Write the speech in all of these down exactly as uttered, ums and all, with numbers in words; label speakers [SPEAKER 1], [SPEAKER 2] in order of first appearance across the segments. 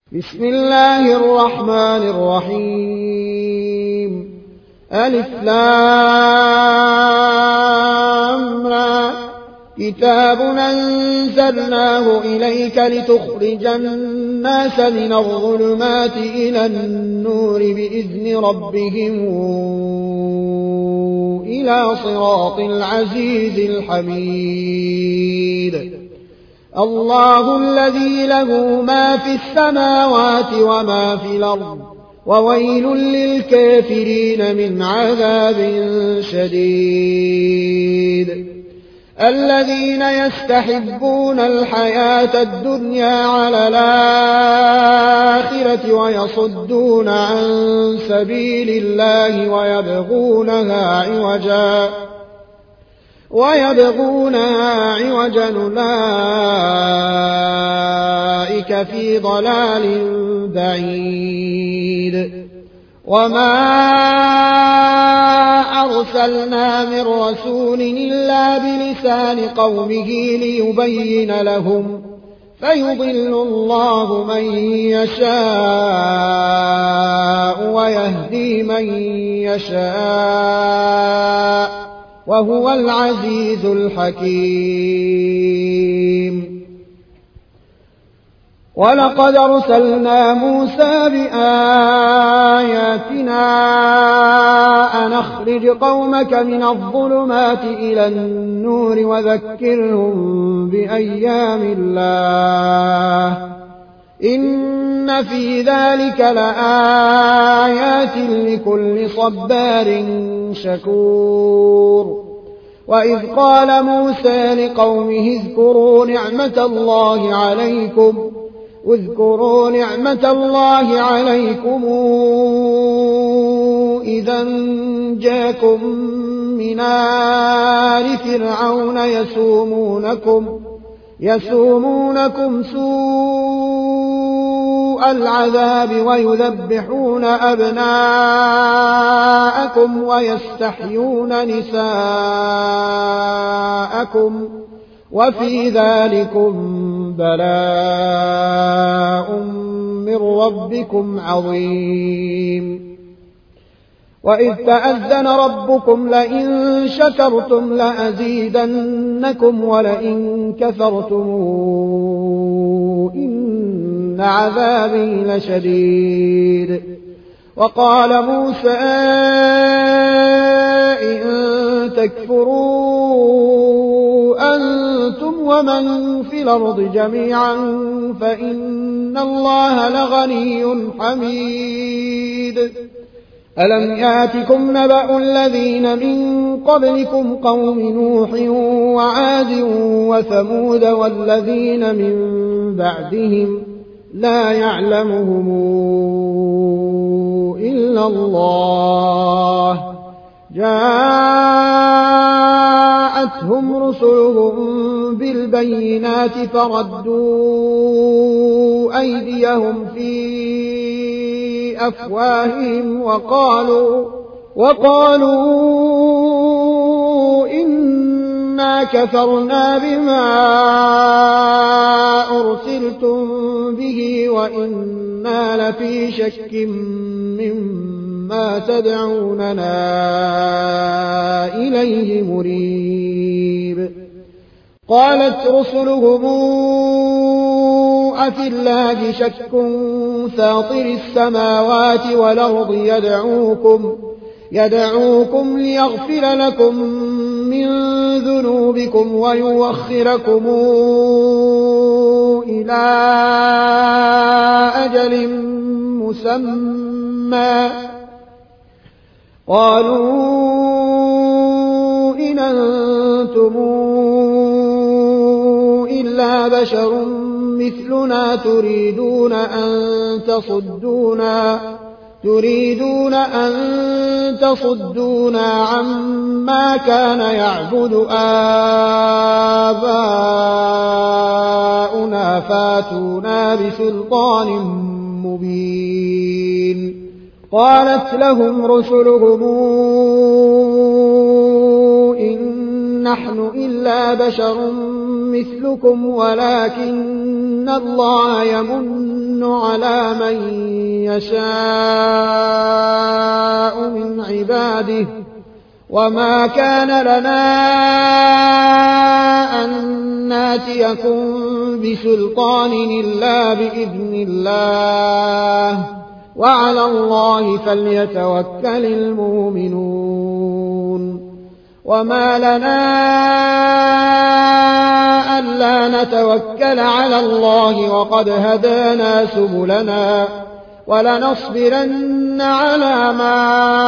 [SPEAKER 1] بسم الله الرحمن الرحيم. ألف لام را. كتاب أنزلناه إليك لتخرج الناس من الظلمات إلى النور بإذن ربهم إلى صراط العزيز الحميد. الله الذي له ما في السماوات وما في الأرض وويل للكافرين من عذاب شديد. الذين يستحبون الحياة الدنيا على الآخرة ويصدون عن سبيل الله ويبغونها عوجا ويبغونها عوجا أولئك في ضلال بعيد. وما أرسلنا من رسول إلا بلسان قومه ليبين لهم فيضل الله من يشاء ويهدي من يشاء وهو العزيز الحكيم. ولقد أرسلنا موسى بآياتنا أن أخرج قومك من الظلمات إلى النور وذكرهم بأيام الله إن في ذلك لآيات لكل صبار شكور. وإذ قال موسى لقومه اذكروا نعمة الله عليكم اذكروا نعمة الله عليكم إذا جاءكم من آل فرعون يسومونكم يسومونكم سوء العذاب ويذبحون أبناءكم ويستحيون نساءكم وفي ذلكم بلاء من ربكم عظيم. وإذ تأذن ربكم لئن شكرتم لأزيدنكم ولئن كفرتم إن عذابي لشديد. وقال موسى إن تكفروا أنتم ومن في الأرض جميعا فإن الله لغني حميد. ألم يأتكم نبأ الذين من قبلكم قوم نوح وعاد وثمود والذين من بعدهم لا يعلمهم إلا الله جاءتهم رسلهم بالبينات فردوا أيديهم في أفواههم وقالوا وقالوا إنا كفرنا بما أرسلتم به وإنا لفي شك مما تدعوننا إليه مريب. قالت رسلهم أفي الله شك فاطر السماوات والأرض يدعوكم يدعوكم ليغفر لكم من ذنوبكم ويوخركم إلى أجل مسمى قالوا إن أنتم إلا بشر مثلنا تريدون أن تصدونا تريدون أن تصدونا عما كان يعبد آباؤنا فاتونا بسلطان مبين. قالت لهم رسلهم إن نحن إلا بشر مثلكم ولكن الله يمن على من يشاء من عباده وما كان لنا أن ناتيكم بسلطان إلا بإذن الله وعلى الله فليتوكل المؤمنون وما لنا ألا نتوكل على الله وقد هدانا سبلنا ولنصبرن على ما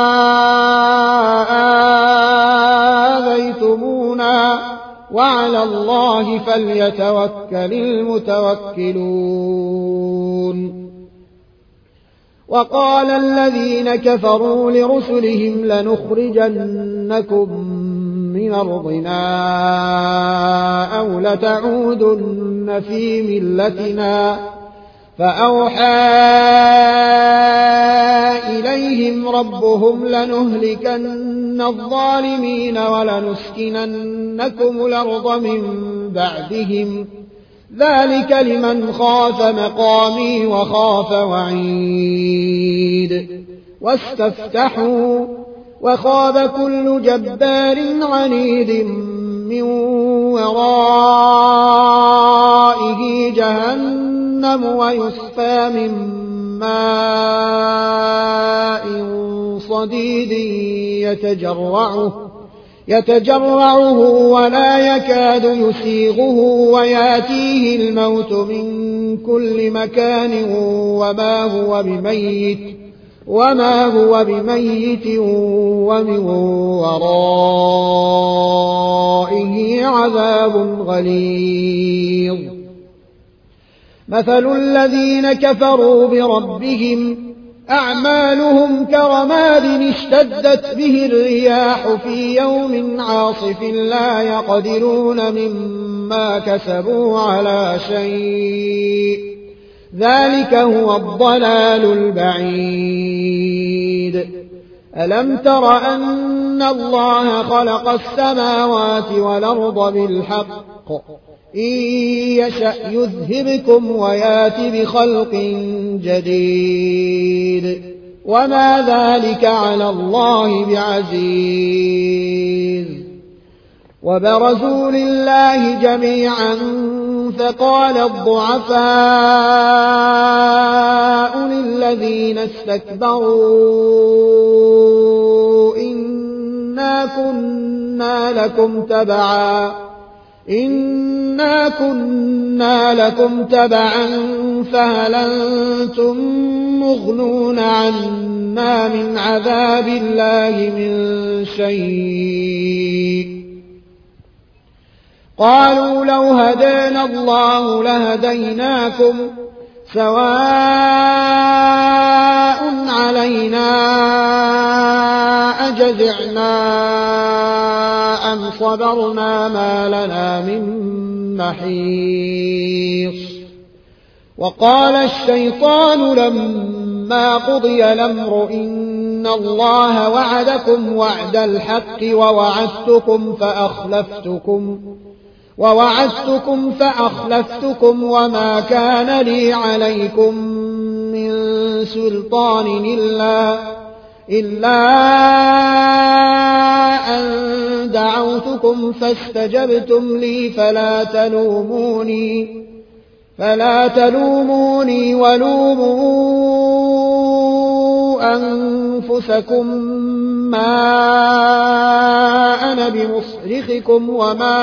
[SPEAKER 1] آذيتمونا وعلى الله فليتوكل المتوكلون. وقال الذين كفروا لرسلهم لنخرجنكم من أرضنا أو لتعودن في ملتنا فأوحى إليهم ربهم لنهلكن الظالمين ولنسكننكم الأرض من بعدهم ذلك لمن خاف مقامي وخاف وعيد. واستفتحوا وخاب كل جبار عنيد من ورائه جهنم ويسقى من ماء صديد يتجرعه يتجرعه ولا يكاد يسيغه وياتيه الموت من كل مكان وما هو بميت وما هو بميت ومن ورائه عذاب غليظ. مثل الذين كفروا بربهم أعمالهم كرماد اشتدت به الرياح في يوم عاصف لا يقدرون مما كسبوا على شيء ذلك هو الضلال البعيد. ألم تر أن الله خلق السماوات والأرض بالحق إن يشأ يذهبكم ويات بخلق جديد وما ذلك على الله بعزيز. وبرزوا لله جميعا فقال الضعفاء للذين استكبروا إنا كنا لكم تبعا إنا كنا لكم تبعا فهل أنتم مغنون عنا من عذاب الله من شيء قالوا لو هدانا الله لهديناكم سواء علينا أجزعنا أم صبرنا ما لنا من محيص. وقال الشيطان لما قضي الأمر إن الله وعدكم وعد الحق ووعدتكم فأخلفتكم ووعدتكم فأخلفتكم وما كان لي عليكم من سلطان إلا, إلا أن دعوتكم فاستجبتم لي فلا تلوموني, فلا تلوموني ولوموا أنفسكم ما أنا بمصرخكم وما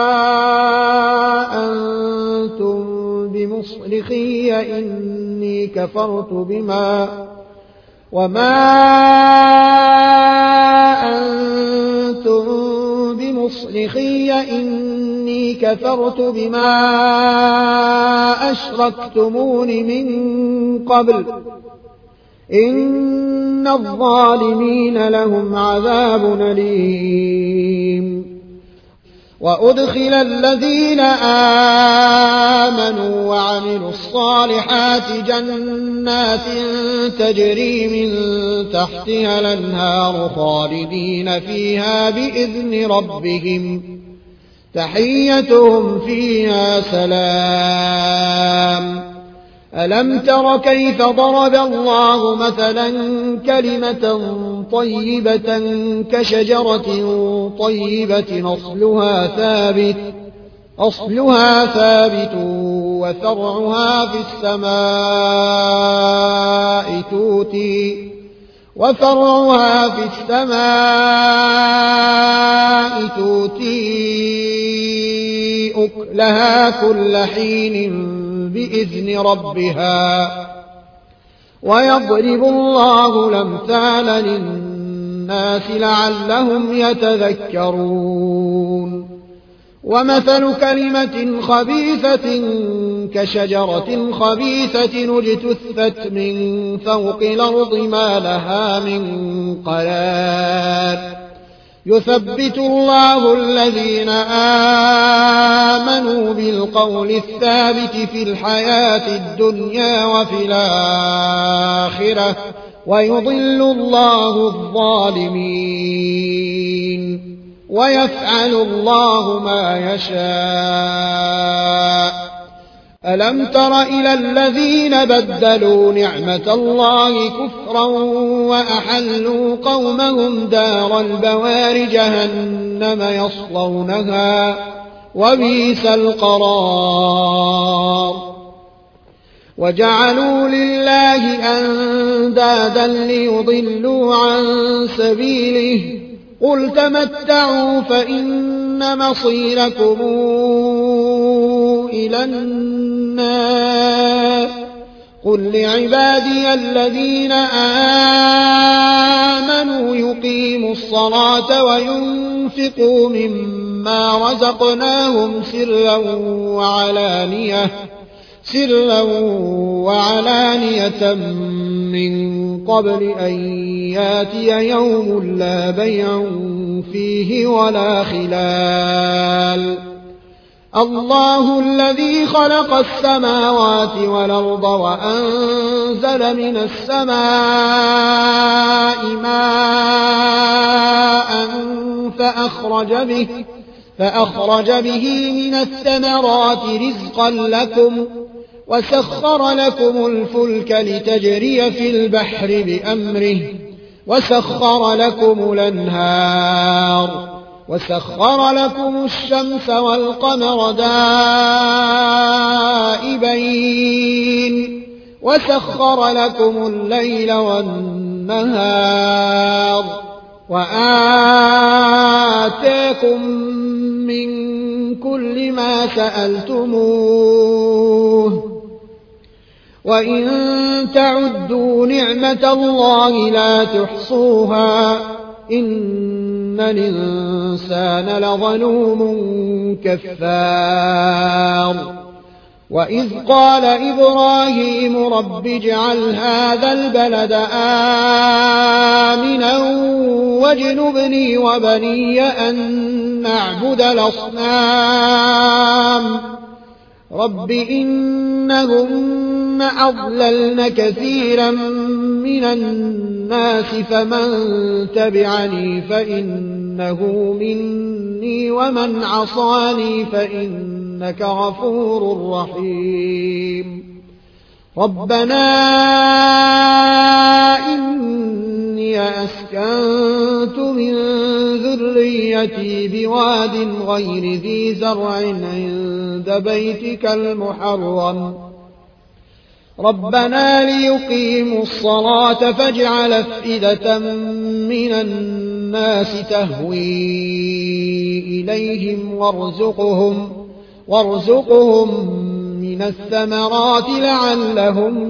[SPEAKER 1] أنتم بمصرخي إني كفرت بما وما أنتم بمصرخي إني كفرت بما أشركتمون من قبل إن الظالمين لهم عذاب أليم. وأدخل الذين آمنوا وعملوا الصالحات جنات تجري من تحتها الأنهار خالدين فيها بإذن ربهم تحيتهم فيها سلام. ألم تر كيف ضرب الله مثلا كلمة طيبة كشجرة طيبة أصلها ثابت أصلها ثابت وفرعها في السماء تؤتي وفرعها في السماء تؤتي أكلها كل حين بإذن ربها ويضرب الله الأمثال للناس لعلهم يتذكرون. ومثل كلمة خبيثة كشجرة خبيثة اجتثت من فوق الأرض ما لها من قرار يثبت الله الذين آمنوا بالقول الثابت في الحياة الدنيا وفي الآخرة ويضل الله الظالمين ويفعل الله ما يشاء. ألم تر إلى الذين بدلوا نعمة الله كفرا وأحلوا قومهم دار البوار جهنم يصلونها وبئس القرار. وجعلوا لله أندادا ليضلوا عن سبيله قل تمتعوا فإن مصيركم إلى النار. قل لعبادي الذين آمنوا يقيموا الصلاة وينفقوا مما رزقناهم سرا وعلانية سرا وعلانية من قبل أن ياتي يوم لا بيع فيه ولا خلال. الله الذي خلق السماوات والأرض وأنزل من السماء ماء فأخرج به, فأخرج به من الثمرات رزقا لكم وسخر لكم الفلك لتجري في البحر بأمره وسخر لكم الأنهار وسخر لكم الشمس والقمر دائبين وسخر لكم الليل والنهار وآتاكم من كل ما سألتموه وإن تعدوا نعمة الله لا تحصوها إن الإنسان لظلوم كفار. وإذ قال إبراهيم رب اجعل هذا البلد آمنا واجنبني وبني أن نعبد الأصنام رب إنهن أضللن كثيرا من الناس فمن تبعني فإنه مني ومن عصاني فإنك غفور رحيم. ربنا إني أسكنت من ذريتي بواد غير ذي زرع عند بيتك المحرم ربنا ليقيموا الصلاة فاجعل أفئدة من الناس تهوي إليهم وارزقهم, وارزقهم من الثمرات لعلهم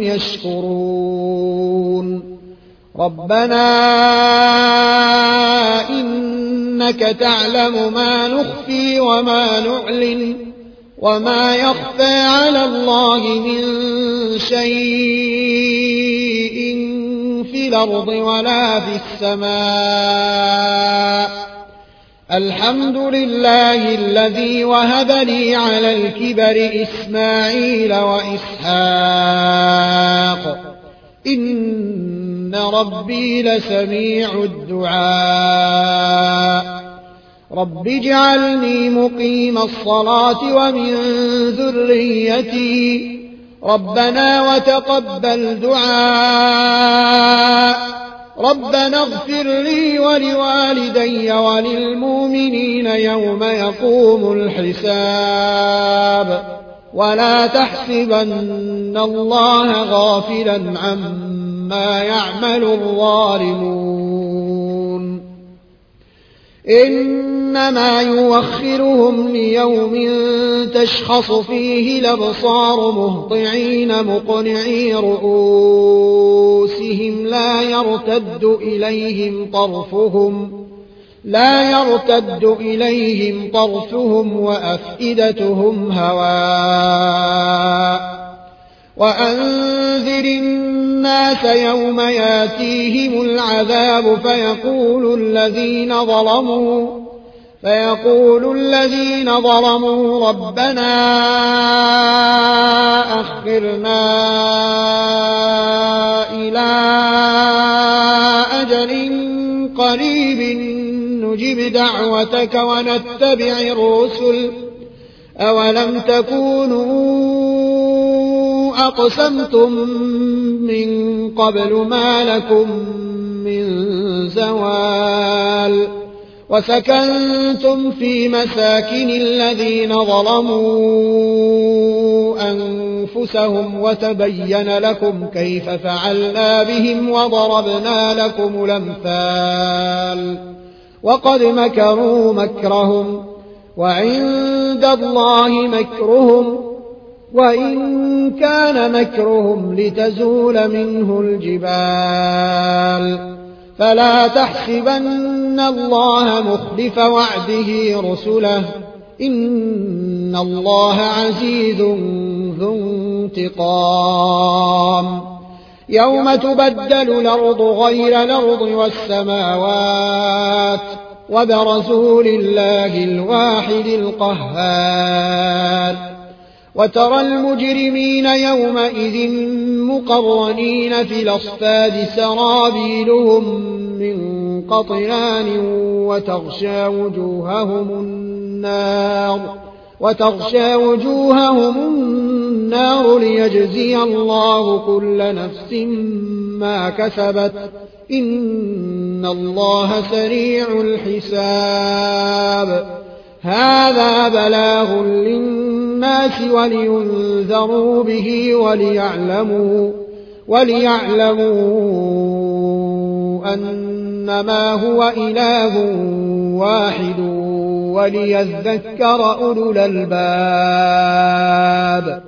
[SPEAKER 1] يشكرون. ربنا إنك تعلم ما نخفي وما نعلن وما يخفى على الله من شيء في الأرض ولا في السماء. الحمد لله الذي وهب لي على الكبر إسماعيل وإسحاق إن ربي لسميع الدعاء. رب اجعلني مقيم الصلاة ومن ذريتي ربنا وتقبل دعاء ربنا اغفر لي ولوالدي وللمؤمنين يوم يقوم الحساب ولا تحسبن الله غافلا عما يعمل الظالمون إنما يوخرهم ليوم تشخص فيه الأبصار مهطعين مقنعي رؤوسهم لا يرتد إليهم طرفهم لا يرتد إليهم طرفهم وأفئدتهم هواء وأنذر الناس يوم ياتيهم العذاب فيقول الذين ظلموا فيقول الذين ظلموا ربنا أخرنا إلى أجل قريب نجب دعوتك ونتبع الرسل أولم تكونوا أقسمتم من قبل ما لكم من زوال وسكنتم في مساكن الذين ظلموا أنفسهم وتبين لكم كيف فعلنا بهم وضربنا لكم الأمثال وقد مكروا مكرهم وعند الله مكرهم وإن كان مكرهم لتزول منه الجبال فلا تحسبن الله مخلف وعده رسله إن الله عزيز ذو انتقام يوم تبدل الأرض غير الأرض والسماوات وبرزوا لله الواحد القهار وترى المجرمين يومئذ مقرنين في الأصفاد سرابيلهم من قطران وتغشى وجوههم النار وتغشى وجوههم النار ليجزي الله كل نفس ما كسبت إن الله سريع الحساب هذا بلاغ للناس ولينذروا به وليعلموا وليعلموا أنما هو إله واحد وليذكر أولو الألباب